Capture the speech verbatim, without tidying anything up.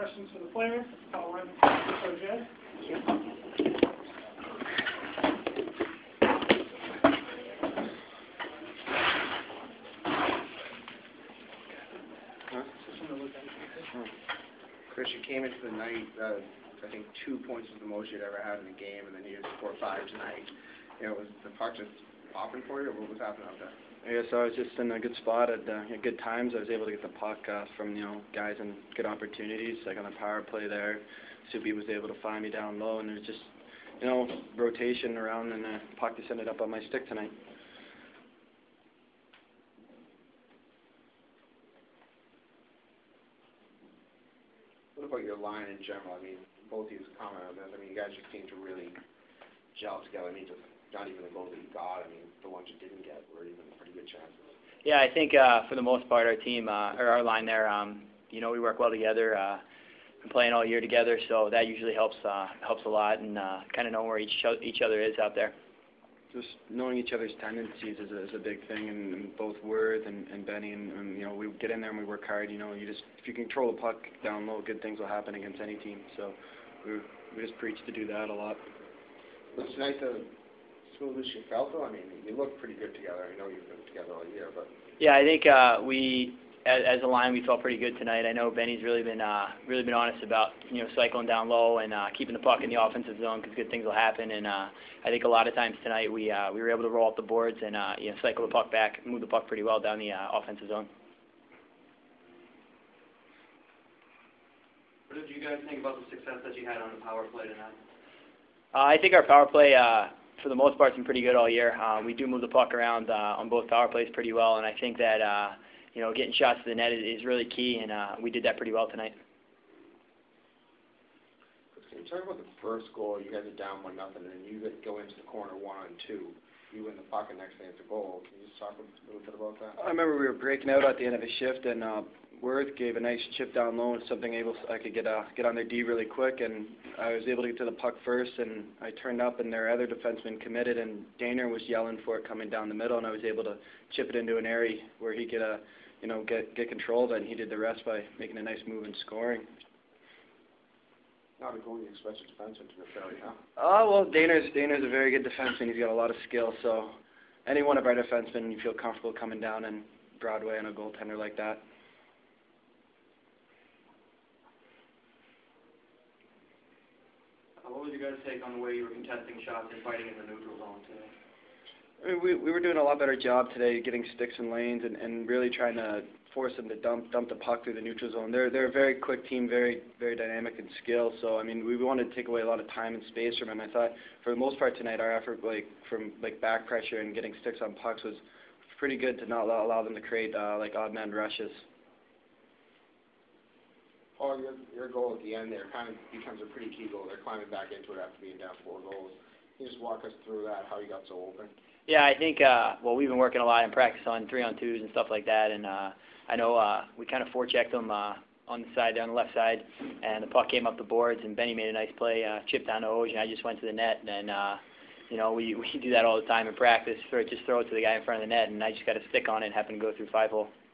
questions for the players? Call in Coach Ed. Chris, you came into the night, uh, I think two points was the most you'd ever had in a game, and then you had scored five tonight. You know, was the puck just popping for you, or what was happening out there? Yeah, so I was just in a good spot at, uh, at good times. I was able to get the puck uh, from, you know, guys in good opportunities. Like on the power play there, Subi was able to find me down low, and it was just, you know, rotation around, and the puck just ended up on my stick tonight. What about your line in general? I mean, both of you comment on this. I mean, you guys just seem to really gel together. I mean, just not even the goals that you got. I mean, the ones you didn't get were even pretty good chances. Yeah, I think uh, for the most part, our team, uh, or our line there, um, you know, we work well together. Uh, been playing all year together, so that usually helps uh, helps a lot, and uh, kind of know where each each other is out there. Just knowing each other's tendencies is a, is a big thing, and, and both Worth and, and Benny, and, and you know, we get in there and we work hard. You know, you just if you control the puck down low, good things will happen against any team. So we we just preach to do that a lot. Was it nice to smooth as you felt though? I mean, you look pretty good together. I know you've been together all year, but yeah, I think uh, we. As, as a line, we felt pretty good tonight. I know Benny's really been uh, really been honest about you know cycling down low and uh, keeping the puck in the offensive zone because good things will happen. And uh, I think a lot of times tonight we uh, we were able to roll up the boards and uh, you know cycle the puck back, move the puck pretty well down the uh, offensive zone. What did you guys think about the success that you had on the power play tonight? Uh, I think our power play, uh, for the most part, has been pretty good all year. Uh, we do move the puck around uh, on both power plays pretty well, and I think that. Uh, You know, getting shots to the net is, is really key, and uh, we did that pretty well tonight. Can you talk about the first goal? You guys are down one nothing, and then you go into the corner one on two. You win the puck, and next thing it's a goal. Can you just talk a little bit about that? I remember we were breaking out at the end of a shift, and uh, Worth gave a nice chip down low, and something able I could get uh, get on their D really quick, and I was able to get to the puck first, and I turned up, and their other defenseman committed, and Daner was yelling for it coming down the middle, and I was able to chip it into an area where he could, uh, you know, get get control of it, and he did the rest by making a nice move and scoring. Not a goal you expect your defenseman to repair, huh? Oh, well, Daner's, Daner's a very good defenseman. He's got a lot of skill, so any one of our defensemen, you feel comfortable coming down and Broadway on a goaltender like that. Uh, what was your guys' take on the way you were contesting shots and fighting in the neutral zone today? I mean, we we were doing a lot better job today, getting sticks and lanes, and, and really trying to force them to dump dump the puck through the neutral zone. They're they're a very quick team, very very dynamic and skilled. So I mean, we wanted to take away a lot of time and space from them. I thought for the most part tonight, our effort like from like back pressure and getting sticks on pucks was pretty good to not allow, allow them to create uh, like odd man rushes. Paul, your your goal at the end there kind of becomes a pretty key goal. They're climbing back into it after being down four goals. Can you just walk us through that, how you got so open? Yeah, I think, uh, well, we've been working a lot in practice on three-on-twos and stuff like that, and uh, I know uh, we kind of forechecked them uh, on the side, down the left side, and the puck came up the boards, and Benny made a nice play, uh, chipped down to Oj, and I just went to the net, and, uh, you know, we, we do that all the time in practice, throw, just throw it to the guy in front of the net, and I just got a stick on it and happened to go through five hole.